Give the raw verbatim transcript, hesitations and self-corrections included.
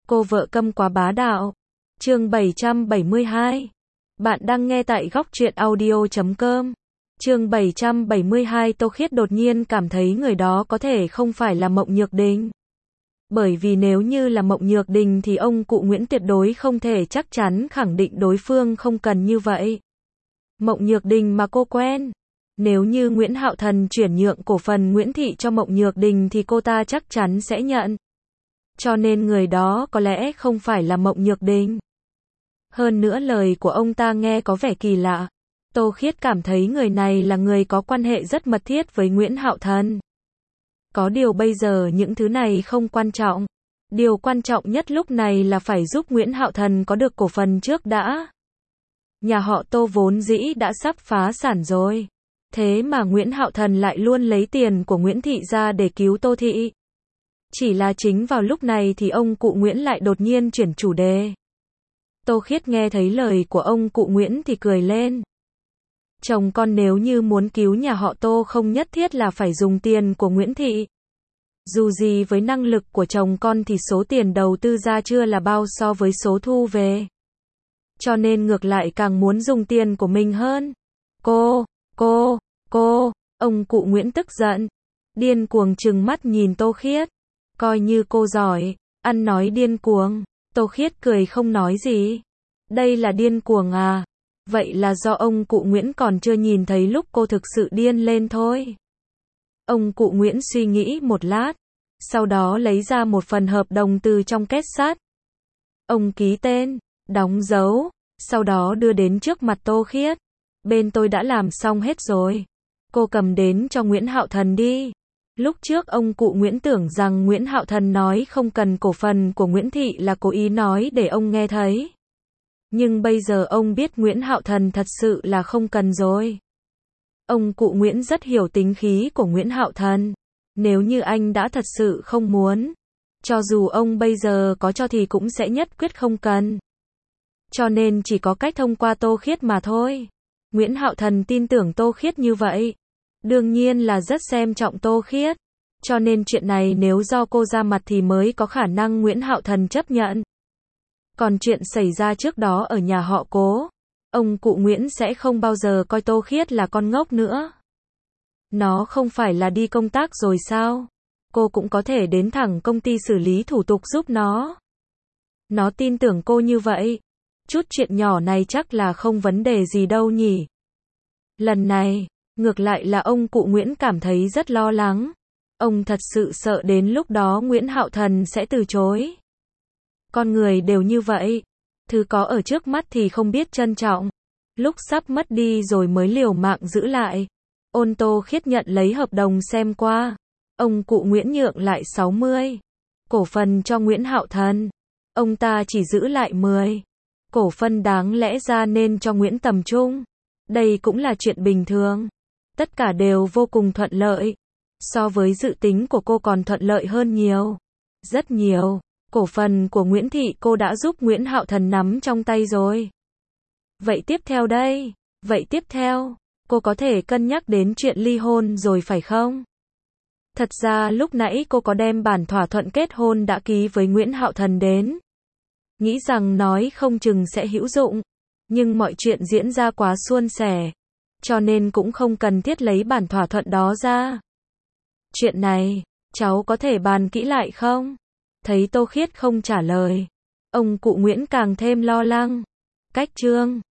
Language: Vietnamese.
Cô vợ câm quá bá đạo. Chương bảy trăm bảy mươi hai. Bạn đang nghe tại góc truyện audio chấm com. Chương bảy trăm bảy mươi hai. Tô Khiết đột nhiên cảm thấy người đó có thể không phải là Mộng Nhược Đình. Bởi vì nếu như là Mộng Nhược Đình thì ông cụ Nguyễn tuyệt đối không thể chắc chắn khẳng định đối phương không cần như vậy. Mộng Nhược Đình mà cô quen. Nếu như Nguyễn Hạo Thần chuyển nhượng cổ phần Nguyễn Thị cho Mộng Nhược Đình thì cô ta chắc chắn sẽ nhận. Cho nên người đó có lẽ không phải là Mộng Nhược Đình. Hơn nữa lời của ông ta nghe có vẻ kỳ lạ. Tô Khiết cảm thấy người này là người có quan hệ rất mật thiết với Nguyễn Hạo Thần. Có điều bây giờ những thứ này không quan trọng. Điều quan trọng nhất lúc này là phải giúp Nguyễn Hạo Thần có được cổ phần trước đã. Nhà họ Tô vốn dĩ đã sắp phá sản rồi. Thế mà Nguyễn Hạo Thần lại luôn lấy tiền của Nguyễn Thị ra để cứu Tô Thị. Chỉ là chính vào lúc này thì ông cụ Nguyễn lại đột nhiên chuyển chủ đề. Tô Khiết nghe thấy lời của ông cụ Nguyễn thì cười lên. Chồng con nếu như muốn cứu nhà họ Tô không nhất thiết là phải dùng tiền của Nguyễn Thị. Dù gì với năng lực của chồng con thì số tiền đầu tư ra chưa là bao so với số thu về. Cho nên ngược lại càng muốn dùng tiền của mình hơn. Cô, cô, cô, ông cụ Nguyễn tức giận. Điên cuồng trừng mắt nhìn Tô Khiết. Coi như cô giỏi, ăn nói điên cuồng. Tô Khiết cười không nói gì. Đây là điên cuồng à? Vậy là do ông cụ Nguyễn còn chưa nhìn thấy lúc cô thực sự điên lên thôi. Ông cụ Nguyễn suy nghĩ một lát. Sau đó lấy ra một phần hợp đồng từ trong két sắt. Ông ký tên, đóng dấu, sau đó đưa đến trước mặt Tô Khiết. Bên tôi đã làm xong hết rồi. Cô cầm đến cho Nguyễn Hạo Thần đi. Lúc trước ông cụ Nguyễn tưởng rằng Nguyễn Hạo Thần nói không cần cổ phần của Nguyễn Thị là cố ý nói để ông nghe thấy. Nhưng bây giờ ông biết Nguyễn Hạo Thần thật sự là không cần rồi. Ông cụ Nguyễn rất hiểu tính khí của Nguyễn Hạo Thần. Nếu như anh đã thật sự không muốn, cho dù ông bây giờ có cho thì cũng sẽ nhất quyết không cần. Cho nên chỉ có cách thông qua Tô Khiết mà thôi. Nguyễn Hạo Thần tin tưởng Tô Khiết như vậy. Đương nhiên là rất xem trọng Tô Khiết. Cho nên chuyện này nếu do cô ra mặt thì mới có khả năng Nguyễn Hạo Thần chấp nhận. Còn chuyện xảy ra trước đó ở nhà họ Cố, ông cụ Nguyễn sẽ không bao giờ coi Tô Khiết là con ngốc nữa. Nó không phải là đi công tác rồi sao? Cô cũng có thể đến thẳng công ty xử lý thủ tục giúp nó. Nó tin tưởng cô như vậy. Chút chuyện nhỏ này chắc là không vấn đề gì đâu nhỉ. Lần này, ngược lại là ông cụ Nguyễn cảm thấy rất lo lắng. Ông thật sự sợ đến lúc đó Nguyễn Hạo Thần sẽ từ chối. Con người đều như vậy. Thứ có ở trước mắt thì không biết trân trọng. Lúc sắp mất đi rồi mới liều mạng giữ lại. Ôn Tô Khiết nhận lấy hợp đồng xem qua. Ông cụ Nguyễn nhượng lại sáu mươi cổ phần cho Nguyễn Hạo Thần. Ông ta chỉ giữ lại mười cổ phần, đáng lẽ ra nên cho Nguyễn Tầm Trung. Đây cũng là chuyện bình thường. Tất cả đều vô cùng thuận lợi. So với dự tính của cô còn thuận lợi hơn nhiều. Rất nhiều. Cổ phần của Nguyễn Thị cô đã giúp Nguyễn Hạo Thần nắm trong tay rồi. Vậy tiếp theo đây? Vậy tiếp theo, cô có thể cân nhắc đến chuyện ly hôn rồi phải không? Thật ra lúc nãy cô có đem bản thỏa thuận kết hôn đã ký với Nguyễn Hạo Thần đến. Nghĩ rằng nói không chừng sẽ hữu dụng. Nhưng mọi chuyện diễn ra quá suôn sẻ. Cho nên cũng không cần thiết lấy bản thỏa thuận đó ra. Chuyện này, cháu có thể bàn kỹ lại không? Thấy Tô Khiết không trả lời. Ông cụ Nguyễn càng thêm lo lắng. Cách chương